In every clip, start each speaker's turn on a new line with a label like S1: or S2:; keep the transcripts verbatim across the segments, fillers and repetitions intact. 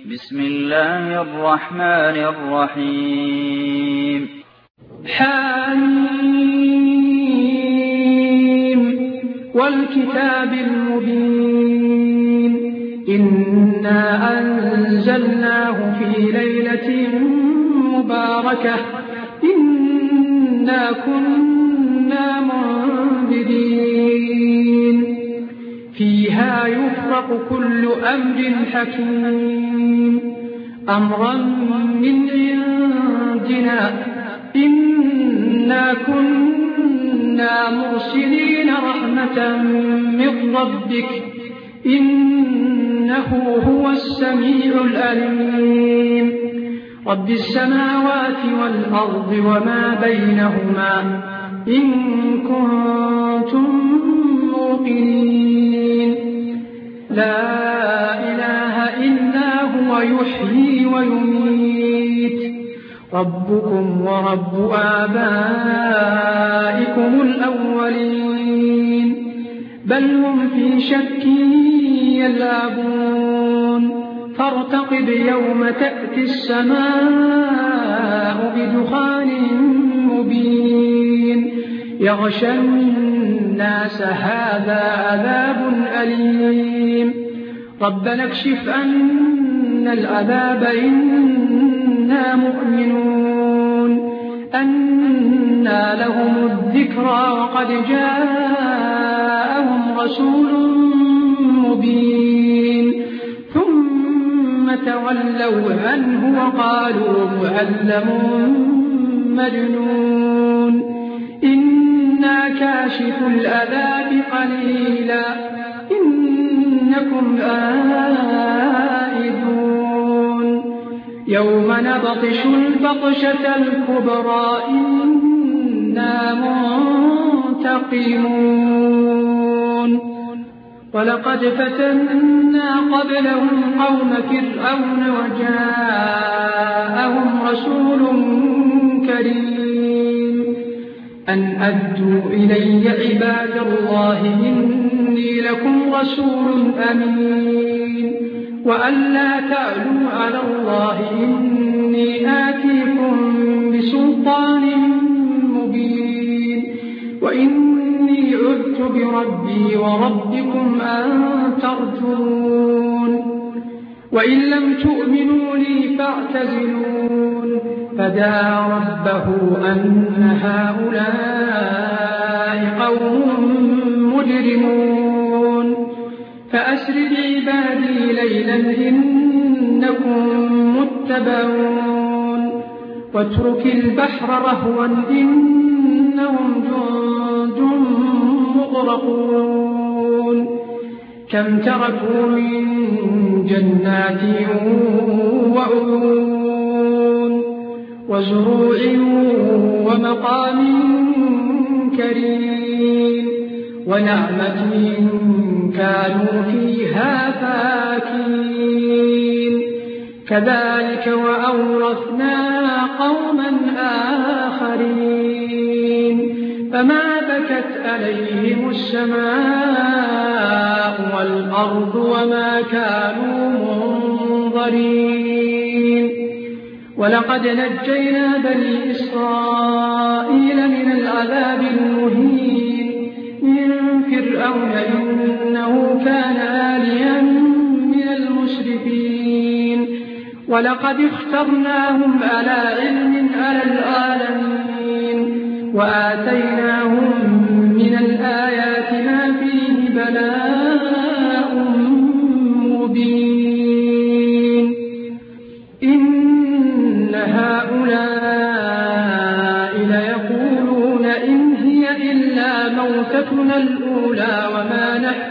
S1: بسم الله الرحمن الرحيم.
S2: حميم والكتاب المبين إنا أنزلناه في ليلة مباركة إنا كنا منذرين فيها يفرق كل أمر حكيم أمرا من عندنا إنا كنا مرسلين رحمة من ربك إنه هو السميع العليم رب السماوات والأرض وما بينهما إن كنتم موقنين لا إله إلا هو يحيي ويميت ربكم ورب آبائكم الأولين بل هم في شك يلعبون فارتقب يوم تأتي السماء بدخان مبين يغشى الناس هذا عذاب أليم ربنا اكشف عنا العذاب إنا مؤمنون أنى لهم الذكرى وقد جاءهم رسول مبين ثم تولوا عنه وقالوا معلم مجنون إنا كاشف العذاب قليلا إنكم عائدون يوم نبطش البطشة الكبرى إنا منتقمون ولقد فتنا قبلهم قوم فرعون وجاءهم رسول كريم أن أدوا إلي عباد الله إني لكم رسول أمين وأن لا تعلوا على الله إني آتيكم بسلطان مبين وإني عذت بربي وربكم أن ترجون وإن لم تؤمنوا لي فاعتزلون فدعا ربه أن هؤلاء قوم مجرمون فأسر بعبادي ليلا إنكم متبعون واترك البحر رهوا إنهم جند مغرقون كم تركوا من جنات وعيون وزروع ومقام كريم ونعمة كانوا فيها فاكهين كذلك وأورثنا قوما آخرين فما بكت عليهم السماء والأرض وما كانوا منظرين ولقد نجينا بني إسرائيل من العذاب المهين من فرعون إنه كان عاليا من المسرفين ولقد اخترناهم على علم على العالمين وآتيناهم من الآيات ما فيه بلاء مبين إن هؤلاء ليقولون إن هي إلا موتتنا الأولى وما نحن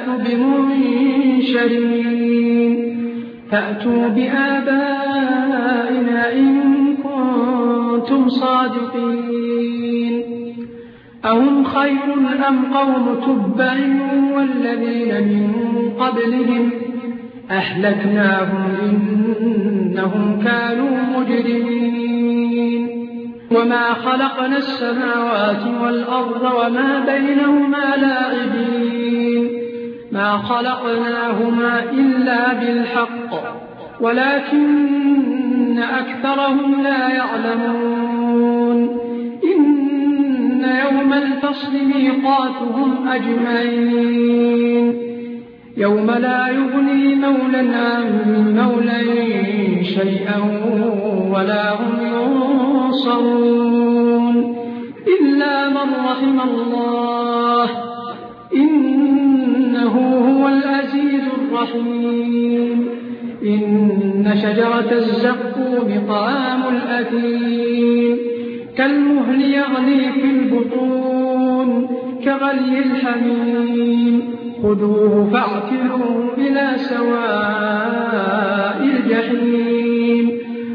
S2: بمنشرين فأتوا بآبائنا إن كنتم صادقين أهم خير أم قوم تبع والذين من قبلهم أهلكناهم إنهم كانوا مجرمين وما خلقنا السماوات والأرض وما بينهما لاعبين ما خلقناهما إلا بالحق ولكن أكثرهم لا يعلمون إن يوم الفصل ميقاتهم أجمعين يوم لا يغني مولى عن مولى شيئا ولا هم ينصرون إلا من رحم الله إنه هو العزيز الرحيم إن شجرة الزقوم طعام الأثيم كالمهل يغلي في البطون كغلي الحميم خذوه فاعتلوه إلى سواء الجحيم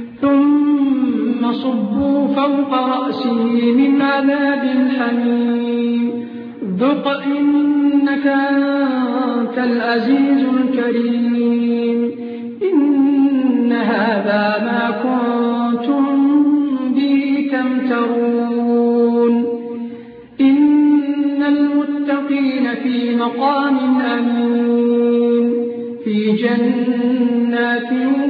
S2: ثم صبوا فوق رأسه من عذاب الحميم ذق إنك أنت العزيز الكريم إن هذا ما كنتم به تمترون إن المتقين في مقام أمين في جنات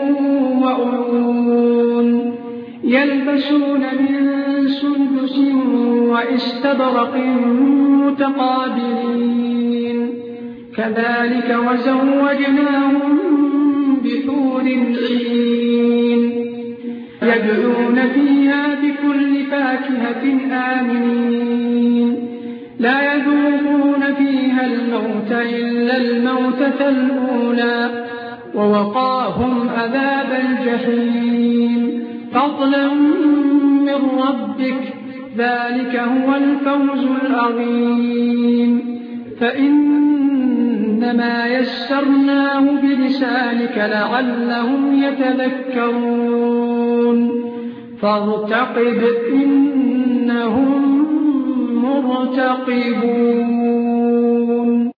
S2: وعيون يلبسون من سندس واستبرق متقابلين كذلك وزوجناهم بحور عين يدعون فيها بكل فاكهة آمنين لا يذوقون فيها الموت إلا الموتة الأولى ووقاهم عذاب الجحيم فضلا من ربك ذلك هو الفوز العظيم فإنما يسرناه بلسانك لعلهم يتذكرون فارتقب إنهم مرتقبون